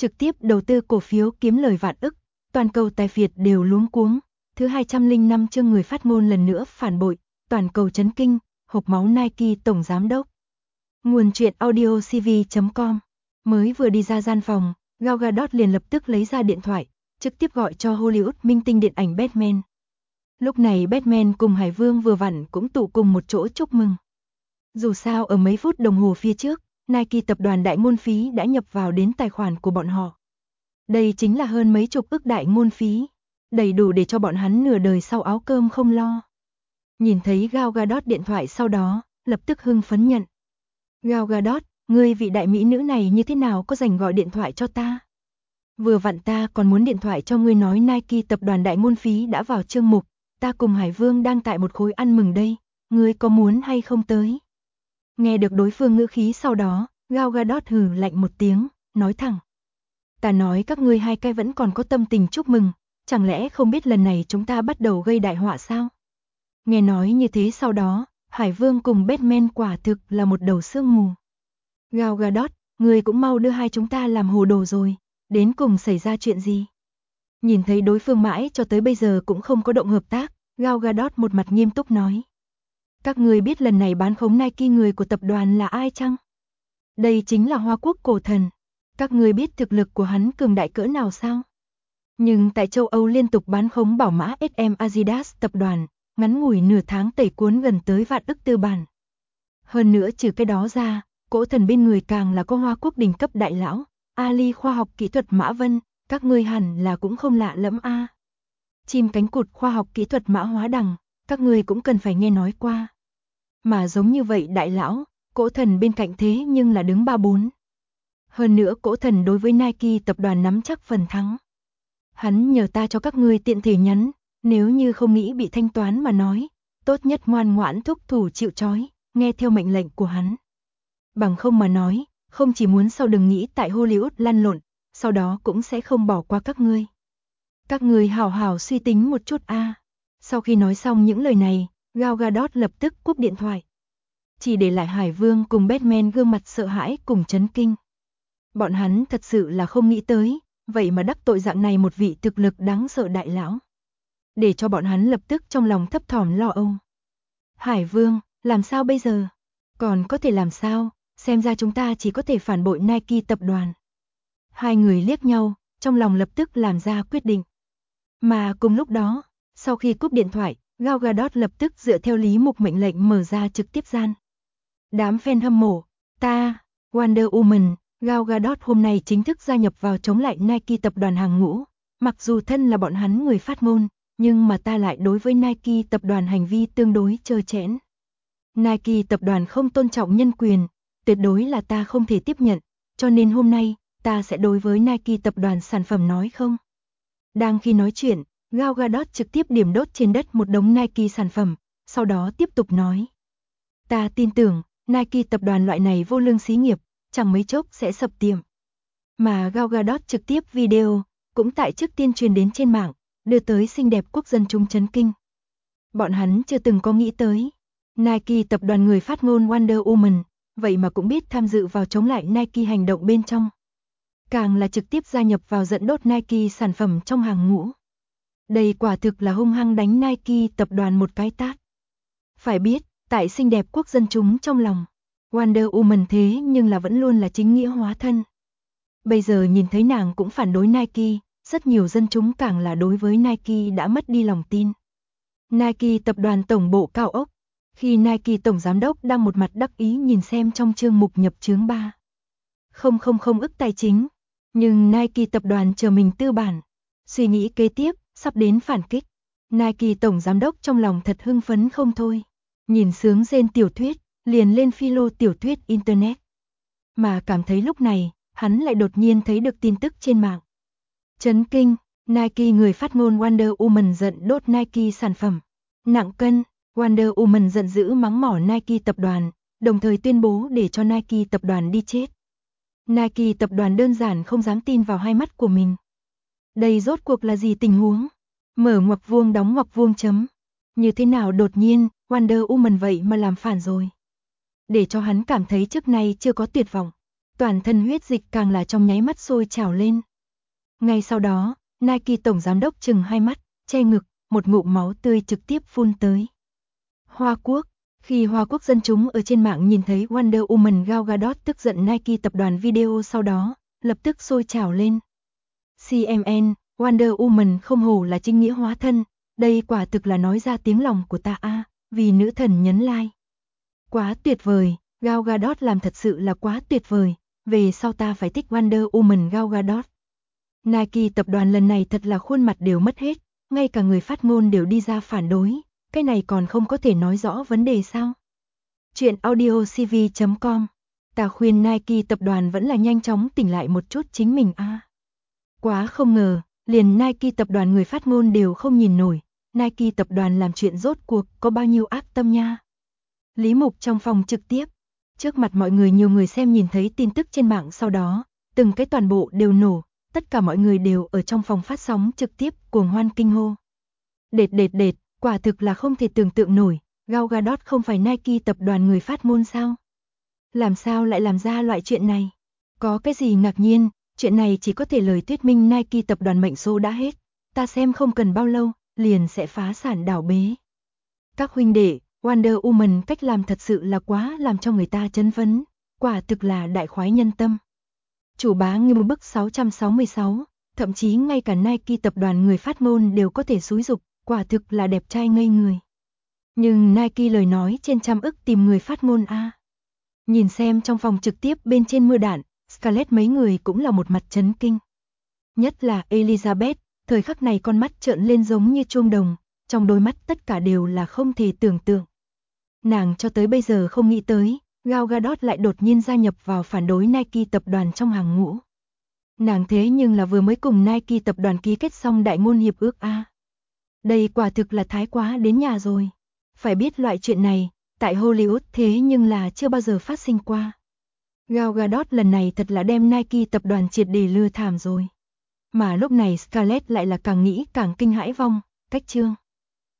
trực tiếp đầu tư cổ phiếu kiếm lời vạn ức, toàn cầu tài phiệt đều luống cuống. Thứ 205 chương người phát ngôn lần nữa phản bội, toàn cầu chấn kinh, hộc máu Nike tổng giám đốc. Nguồn truyện audio cv.com. Mới vừa đi ra gian phòng, Gal Gadot liền lập tức lấy ra điện thoại, trực tiếp gọi cho Hollywood minh tinh điện ảnh Batman. Lúc này Batman cùng Hải Vương vừa vặn cũng tụ cùng một chỗ chúc mừng. Dù sao ở mấy phút đồng hồ phía trước, Nike tập đoàn đại ngôn phí đã nhập vào đến tài khoản của bọn họ. Đây chính là hơn mấy chục ức đại ngôn phí, đầy đủ để cho bọn hắn nửa đời sau áo cơm không lo. Nhìn thấy Gal Gadot điện thoại sau đó, lập tức hưng phấn nhận. Gal Gadot, ngươi vị đại mỹ nữ này như thế nào có rảnh gọi điện thoại cho ta? Vừa vặn ta còn muốn điện thoại cho ngươi nói Nike tập đoàn đại ngôn phí đã vào chương mục, ta cùng Hải Vương đang tại một khối ăn mừng đây, ngươi có muốn hay không tới? Nghe được đối phương ngữ khí sau đó, Gal Gadot hừ lạnh một tiếng, nói thẳng. Ta nói các ngươi hai cái vẫn còn có tâm tình chúc mừng, chẳng lẽ không biết lần này chúng ta bắt đầu gây đại họa sao? Nghe nói như thế sau đó, Hải Vương cùng Batman quả thực là một đầu sương mù. Gal Gadot, ngươi cũng mau đưa hai chúng ta làm hồ đồ rồi, đến cùng xảy ra chuyện gì? Nhìn thấy đối phương mãi cho tới bây giờ cũng không có động hợp tác, Gal Gadot một mặt nghiêm túc nói. Các ngươi biết lần này bán khống Nike người của tập đoàn là ai chăng? Đây chính là Hoa Quốc cổ thần. Các ngươi biết thực lực của hắn cường đại cỡ nào sao? Nhưng tại châu Âu liên tục bán khống bảo mã SM Adidas tập đoàn, ngắn ngủi nửa tháng tẩy cuốn gần tới vạn ức tư bản. Hơn nữa trừ cái đó ra, cổ thần bên người càng là có Hoa Quốc đỉnh cấp đại lão, Ali khoa học kỹ thuật Mã Vân, các ngươi hẳn là cũng không lạ lẫm a. Chim cánh cụt khoa học kỹ thuật Mã Hóa Đằng, các ngươi cũng cần phải nghe nói qua. Mà giống như vậy đại lão, cổ thần bên cạnh thế nhưng là đứng 3-4. Hơn nữa cổ thần đối với Nike tập đoàn nắm chắc phần thắng. Hắn nhờ ta cho các ngươi tiện thể nhắn, nếu như không nghĩ bị thanh toán mà nói, tốt nhất ngoan ngoãn thúc thủ chịu trói, nghe theo mệnh lệnh của hắn. Bằng không mà nói, không chỉ muốn sau đừng nghĩ tại Hollywood lăn lộn, sau đó cũng sẽ không bỏ qua các ngươi. Các ngươi hảo hảo suy tính một chút a. Sau khi nói xong những lời này, Gal Gadot lập tức cúp điện thoại. Chỉ để lại Hải Vương cùng Batman gương mặt sợ hãi cùng chấn kinh. Bọn hắn thật sự là không nghĩ tới, vậy mà đắc tội dạng này một vị thực lực đáng sợ đại lão. Để cho bọn hắn lập tức trong lòng thấp thỏm lo âu. Hải Vương, làm sao bây giờ? Còn có thể làm sao? Xem ra chúng ta chỉ có thể phản bội Nike tập đoàn. Hai người liếc nhau, trong lòng lập tức làm ra quyết định. Mà cùng lúc đó, sau khi cúp điện thoại, Gal Gadot lập tức dựa theo Lý Mục mệnh lệnh mở ra trực tiếp gian. Đám fan hâm mộ, ta, Wonder Woman, Gal Gadot hôm nay chính thức gia nhập vào chống lại Nike tập đoàn hàng ngũ. Mặc dù thân là bọn hắn người phát ngôn, nhưng mà ta lại đối với Nike tập đoàn hành vi tương đối trơ trẽn. Nike tập đoàn không tôn trọng nhân quyền, tuyệt đối là ta không thể tiếp nhận, cho nên hôm nay, ta sẽ đối với Nike tập đoàn sản phẩm nói không. Đang khi nói chuyện, Gal Gadot trực tiếp điểm đốt trên đất một đống Nike sản phẩm, sau đó tiếp tục nói. Ta tin tưởng, Nike tập đoàn loại này vô lương xí nghiệp, chẳng mấy chốc sẽ sập tiệm. Mà Gal Gadot trực tiếp video, cũng tại trước tiên truyền đến trên mạng, đưa tới xinh đẹp quốc dân chúng chấn kinh. Bọn hắn chưa từng có nghĩ tới. Nike tập đoàn người phát ngôn Wonder Woman, vậy mà cũng biết tham dự vào chống lại Nike hành động bên trong. Càng là trực tiếp gia nhập vào dẫn đốt Nike sản phẩm trong hàng ngũ. Đây quả thực là hung hăng đánh Nike tập đoàn một cái tát. Phải biết, tại xinh đẹp quốc dân chúng trong lòng, Wonder Woman thế nhưng là vẫn luôn là chính nghĩa hóa thân. Bây giờ nhìn thấy nàng cũng phản đối Nike, rất nhiều dân chúng càng là đối với Nike đã mất đi lòng tin. Nike tập đoàn tổng bộ cao ốc, khi Nike tổng giám đốc đang một mặt đắc ý nhìn xem trong chương mục nhập chướng 3,000 ức tài chính, nhưng Nike tập đoàn chờ mình tư bản, suy nghĩ kế tiếp, sắp đến phản kích. Nike tổng giám đốc trong lòng thật hưng phấn không thôi, nhìn sướng rên tiểu thuyết, liền lên philo tiểu thuyết internet. Mà cảm thấy lúc này, hắn lại đột nhiên thấy được tin tức trên mạng. Chấn kinh, Nike người phát ngôn Wonder Woman giận đốt Nike sản phẩm. Nặng cân, Wonder Woman giận dữ mắng mỏ Nike tập đoàn, đồng thời tuyên bố để cho Nike tập đoàn đi chết. Nike tập đoàn đơn giản không dám tin vào hai mắt của mình. Đây rốt cuộc là gì tình huống? Mở ngoặc vuông đóng ngoặc vuông chấm. Như thế nào đột nhiên, Wonder Woman vậy mà làm phản rồi. Để cho hắn cảm thấy trước nay chưa có tuyệt vọng. toàn thân huyết dịch càng là trong nháy mắt sôi trào lên. Ngay sau đó, Nike tổng giám đốc trừng hai mắt, che ngực, một ngụm máu tươi trực tiếp phun tới. Hoa Quốc. Khi Hoa Quốc dân chúng ở trên mạng nhìn thấy Wonder Woman Gal Gadot tức giận Nike tập đoàn video sau đó, lập tức sôi trào lên. CMN, Wonder Woman không hổ là chính nghĩa hóa thân, đây quả thực là nói ra tiếng lòng của ta a, vì nữ thần nhấn like. Quá tuyệt vời, Gal Gadot làm thật sự là quá tuyệt vời, về sau ta phải thích Wonder Woman Gal Gadot. Nike tập đoàn lần này thật là khuôn mặt đều mất hết, ngay cả người phát ngôn đều đi ra phản đối, cái này còn không có thể nói rõ vấn đề sao? Chuyện audiocv.com. Ta khuyên Nike tập đoàn vẫn là nhanh chóng tỉnh lại một chút chính mình a. Quá không ngờ, liền Nike tập đoàn người phát ngôn đều không nhìn nổi, Nike tập đoàn làm chuyện rốt cuộc có bao nhiêu ác tâm nha. Lý Mục trong phòng trực tiếp, trước mặt mọi người nhiều người xem nhìn thấy tin tức trên mạng sau đó, từng cái toàn bộ đều nổ, tất cả mọi người đều ở trong phòng phát sóng trực tiếp cuồng hoan kinh hô. Đệt, quả thực là không thể tưởng tượng nổi, Gal Gadot không phải Nike tập đoàn người phát ngôn sao? Làm sao lại làm ra loại chuyện này? Có cái gì ngạc nhiên, chuyện này chỉ có thể lời thuyết minh Nike tập đoàn mệnh số đã hết, ta xem không cần bao lâu, liền sẽ phá sản đảo bế. Các huynh đệ, Wonder Woman cách làm thật sự là quá làm cho người ta chấn phấn, quả thực là đại khoái nhân tâm. Chủ bá Ngưu Bức 666, thậm chí ngay cả Nike tập đoàn người phát ngôn đều có thể xúi dục, quả thực là đẹp trai ngây người. Nhưng Nike lời nói trên trăm ức tìm người phát ngôn a. Nhìn xem trong phòng trực tiếp bên trên mưa đạn, Scarlett mấy người cũng là một mặt chấn kinh. Nhất là Elizabeth, thời khắc này con mắt trợn lên giống như chuông đồng, trong đôi mắt tất cả đều là không thể tưởng tượng. Nàng cho tới bây giờ không nghĩ tới, Gal Gadot lại đột nhiên gia nhập vào phản đối Nike tập đoàn trong hàng ngũ. Nàng thế nhưng là vừa mới cùng Nike tập đoàn ký kết xong đại ngôn hiệp ước a. Đây quả thực là thái quá đến nhà rồi. Phải biết loại chuyện này, tại Hollywood thế nhưng là chưa bao giờ phát sinh qua. Gal Gadot lần này thật là đem Nike tập đoàn triệt để lừa thảm rồi. Mà lúc này Scarlett lại là càng nghĩ càng kinh hãi vong, cách chương.